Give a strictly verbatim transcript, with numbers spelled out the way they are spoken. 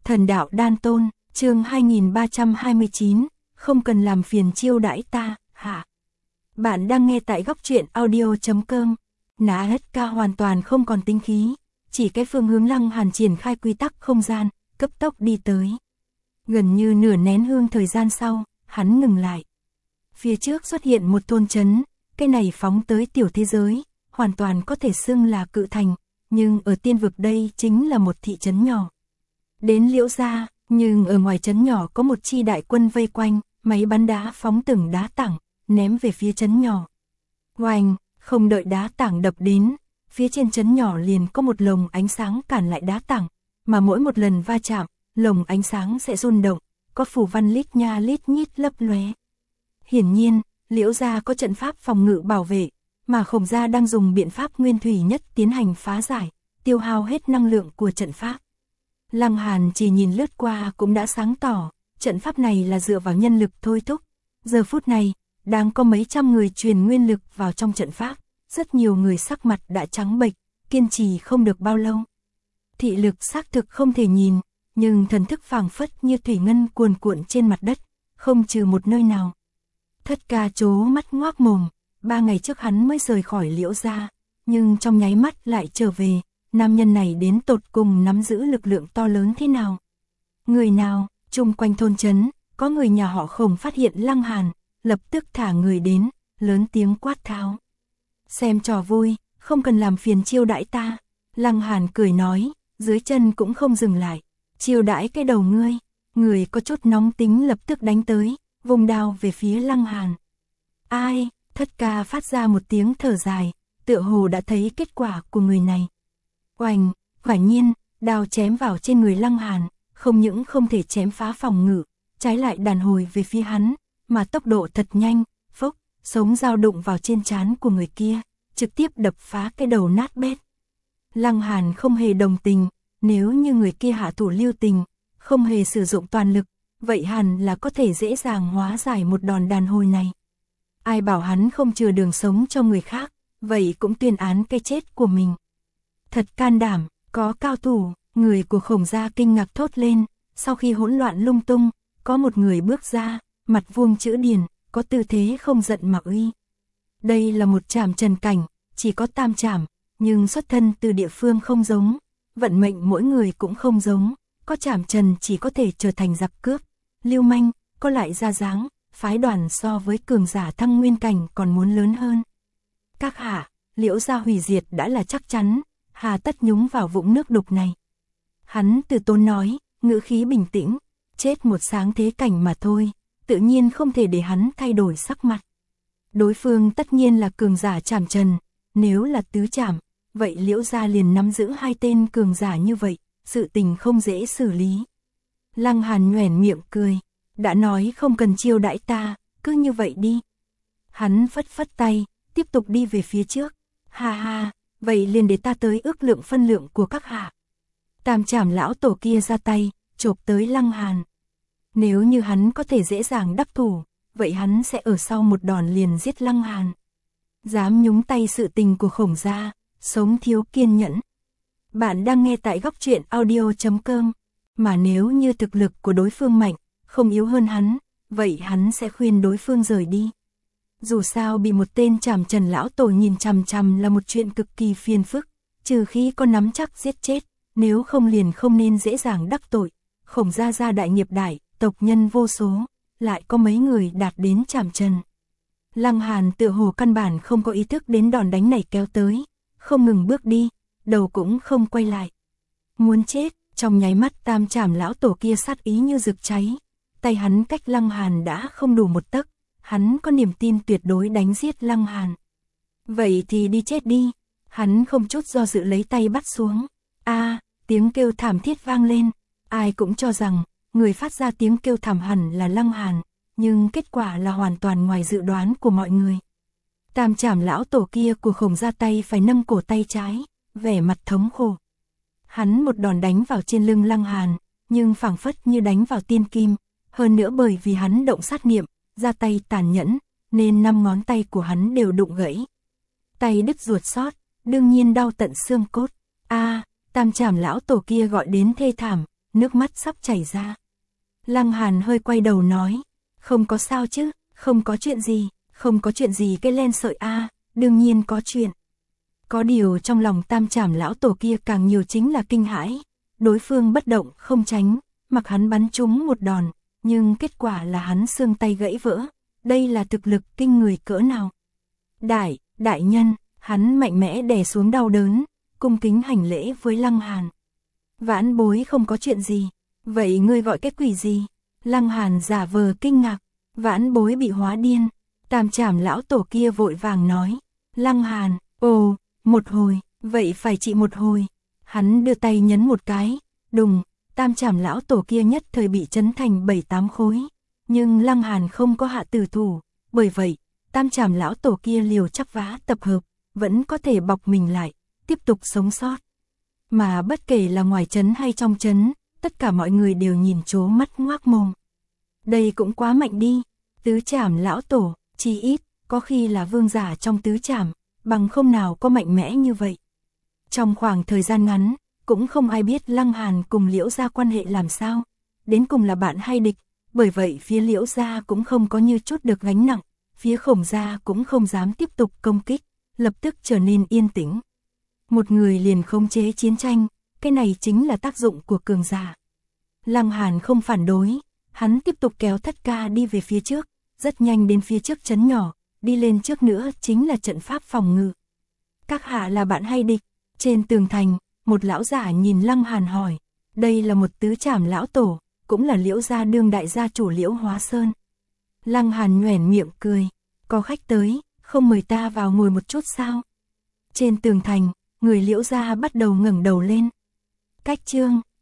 Thần đạo đan tôn, chương hai nghìn ba trăm hai mươi chín, không cần làm phiền chiêu đãi ta, hả? Bạn đang nghe tại góc truyện audio chấm com. Nã hết ca hoàn toàn không còn tính khí, chỉ cái phương hướng Lăng Hàn triển khai quy tắc không gian, cấp tốc đi tới. Gần như nửa nén hương thời gian sau, hắn ngừng lại. Phía trước xuất hiện một thôn trấn, cái này phóng tới tiểu thế giới, hoàn toàn có thể xưng là cự thành, nhưng ở tiên vực đây chính là một thị trấn nhỏ. Đến Liễu gia, nhưng ở ngoài trấn nhỏ có một chi đại quân vây quanh, máy bắn đá phóng từng đá tảng, ném về phía trấn nhỏ. Oanh, không đợi đá tảng đập đến, phía trên trấn nhỏ liền có một lồng ánh sáng cản lại đá tảng, mà mỗi một lần va chạm, lồng ánh sáng sẽ rung động, có phù văn lít nha lít nhít lấp lóe. Hiển nhiên, Liễu gia có trận pháp phòng ngự bảo vệ, mà Khổng gia đang dùng biện pháp nguyên thủy nhất tiến hành phá giải, tiêu hao hết năng lượng của trận pháp. Lăng Hàn chỉ nhìn lướt qua cũng đã sáng tỏ, trận pháp này là dựa vào nhân lực thôi thúc. Giờ phút này, đang có mấy trăm người truyền nguyên lực vào trong trận pháp, rất nhiều người sắc mặt đã trắng bệch, kiên trì không được bao lâu. Thị lực xác thực không thể nhìn, nhưng thần thức phảng phất như thủy ngân cuồn cuộn trên mặt đất, không trừ một nơi nào. Thất ca trố mắt ngoác mồm, ba ngày trước hắn mới rời khỏi Liễu gia, nhưng trong nháy mắt lại trở về. Nam nhân này đến tột cùng nắm giữ lực lượng to lớn thế nào? Người nào, chung quanh thôn trấn, có người nhà họ Khổng phát hiện Lăng Hàn, lập tức thả người đến, lớn tiếng quát tháo. Xem trò vui, không cần làm phiền chiêu đãi ta. Lăng Hàn cười nói, dưới chân cũng không dừng lại. Chiêu đãi cái đầu ngươi, người có chút nóng tính lập tức đánh tới, vùng đao về phía Lăng Hàn. Ai, thất ca phát ra một tiếng thở dài, tựa hồ đã thấy kết quả của người này. Oanh, quả nhiên, đao chém vào trên người Lăng Hàn, không những không thể chém phá phòng ngự, trái lại đàn hồi về phía hắn, mà tốc độ thật nhanh, phốc, sống dao đụng vào trên trán của người kia, trực tiếp đập phá cái đầu nát bét. Lăng Hàn không hề đồng tình, nếu như người kia hạ thủ lưu tình, không hề sử dụng toàn lực, vậy hẳn là có thể dễ dàng hóa giải một đòn đàn hồi này. Ai bảo hắn không chừa đường sống cho người khác, vậy cũng tuyên án cái chết của mình. Thật can đảm, có cao thủ, người của Khổng gia kinh ngạc thốt lên, sau khi hỗn loạn lung tung, có một người bước ra, mặt vuông chữ điền, có tư thế không giận mà uy. Đây là một trảm trần cảnh, chỉ có tam trảm, nhưng xuất thân từ địa phương không giống, vận mệnh mỗi người cũng không giống, có trảm trần chỉ có thể trở thành giặc cướp, lưu manh, có lại ra dáng, phái đoàn so với cường giả thăng nguyên cảnh còn muốn lớn hơn. Các hạ, Liễu gia hủy diệt đã là chắc chắn, hà tất nhúng vào vũng nước đục này. Hắn từ tốn nói, ngữ khí bình tĩnh, chết một sáng thế cảnh mà thôi, tự nhiên không thể để hắn thay đổi sắc mặt. Đối phương tất nhiên là cường giả trảm trần, nếu là tứ trảm, vậy Liễu gia liền nắm giữ hai tên cường giả như vậy, sự tình không dễ xử lý. Lăng Hàn nhoẻn miệng cười, đã nói không cần chiêu đãi ta, cứ như vậy đi. Hắn phất phất tay, tiếp tục đi về phía trước, ha ha. Vậy liền để ta tới ước lượng phân lượng của các hạ. Tam trảm lão tổ kia ra tay, chộp tới Lăng Hàn. Nếu như hắn có thể dễ dàng đắc thủ, vậy hắn sẽ ở sau một đòn liền giết Lăng Hàn. Dám nhúng tay sự tình của Khổng gia, sống thiếu kiên nhẫn. Bạn đang nghe tại góc truyện audio chấm com, mà nếu như thực lực của đối phương mạnh, không yếu hơn hắn, vậy hắn sẽ khuyên đối phương rời đi. Dù sao bị một tên trảm trần lão tổ nhìn chằm chằm là một chuyện cực kỳ phiền phức, trừ khi có nắm chắc giết chết, nếu không liền không nên dễ dàng đắc tội. Khổng gia gia đại nghiệp đại, tộc nhân vô số, lại có mấy người đạt đến trảm trần. Lăng Hàn tựa hồ căn bản không có ý thức đến đòn đánh này kéo tới, không ngừng bước đi, đầu cũng không quay lại. Muốn chết, trong nháy mắt tam trảm lão tổ kia sát ý như rực cháy, tay hắn cách Lăng Hàn đã không đủ một tấc. Hắn có niềm tin tuyệt đối đánh giết Lăng Hàn. Vậy thì đi chết đi. Hắn không chút do dự lấy tay bắt xuống. A, à, tiếng kêu thảm thiết vang lên. Ai cũng cho rằng người phát ra tiếng kêu thảm hẳn là Lăng Hàn, nhưng kết quả là hoàn toàn ngoài dự đoán của mọi người. Tam trảm lão tổ kia của Khổng ra tay phải nâng cổ tay trái, vẻ mặt thống khổ. Hắn một đòn đánh vào trên lưng Lăng Hàn, nhưng phảng phất như đánh vào tiên kim, hơn nữa bởi vì hắn động sát niệm, ra tay tàn nhẫn, nên năm ngón tay của hắn đều đụng gãy. Tay đứt ruột xót, đương nhiên đau tận xương cốt. A, à, tam trảm lão tổ kia gọi đến thê thảm, nước mắt sắp chảy ra. Lăng Hàn hơi quay đầu nói, không có sao chứ, không có chuyện gì, không có chuyện gì cây len sợi a, đương nhiên có chuyện. Có điều trong lòng Tam Trảm lão tổ kia càng nhiều chính là kinh hãi, đối phương bất động không tránh, mặc hắn bắn trúng một đòn, nhưng kết quả là hắn xương tay gãy vỡ, đây là thực lực kinh người cỡ nào. Đại, đại nhân, hắn mạnh mẽ đè xuống đau đớn, cung kính hành lễ với Lăng Hàn. Vãn bối không có chuyện gì, vậy ngươi gọi cái quỷ gì? Lăng Hàn giả vờ kinh ngạc, vãn bối bị hóa điên. Tam Trảm lão tổ kia vội vàng nói, Lăng Hàn, ồ, một hồi, vậy phải trị một hồi. Hắn đưa tay nhấn một cái, đùng, Tam Trảm lão tổ kia nhất thời bị chấn thành bảy tám khối. Nhưng Lăng Hàn không có hạ tử thủ, bởi vậy, Tam Trảm lão tổ kia liều chắc vá tập hợp, vẫn có thể bọc mình lại, tiếp tục sống sót. Mà bất kể là ngoài trấn hay trong trấn, tất cả mọi người đều nhìn trố mắt ngoác mồm. Đây cũng quá mạnh đi, Tứ Trảm lão tổ, chí ít, có khi là vương giả trong tứ trảm, bằng không nào có mạnh mẽ như vậy. Trong khoảng thời gian ngắn, cũng không ai biết Lăng Hàn cùng Liễu gia quan hệ làm sao, đến cùng là bạn hay địch, bởi vậy phía Liễu gia cũng không có như chút được gánh nặng, phía Khổng gia cũng không dám tiếp tục công kích, lập tức trở nên yên tĩnh. Một người liền khống chế chiến tranh, cái này chính là tác dụng của cường giả. Lăng Hàn không phản đối, hắn tiếp tục kéo Thất Ca đi về phía trước, rất nhanh đến phía trước trấn nhỏ, đi lên trước nữa chính là trận pháp phòng ngự. Các hạ là bạn hay địch? Trên tường thành, một lão giả nhìn Lăng Hàn hỏi, đây là một Tứ Trảm lão tổ, cũng là Liễu gia đương đại gia chủ Liễu Hóa Sơn. Lăng Hàn nhoẻn miệng cười, có khách tới, không mời ta vào ngồi một chút sao? Trên tường thành, người Liễu gia bắt đầu ngẩng đầu lên. Cách chương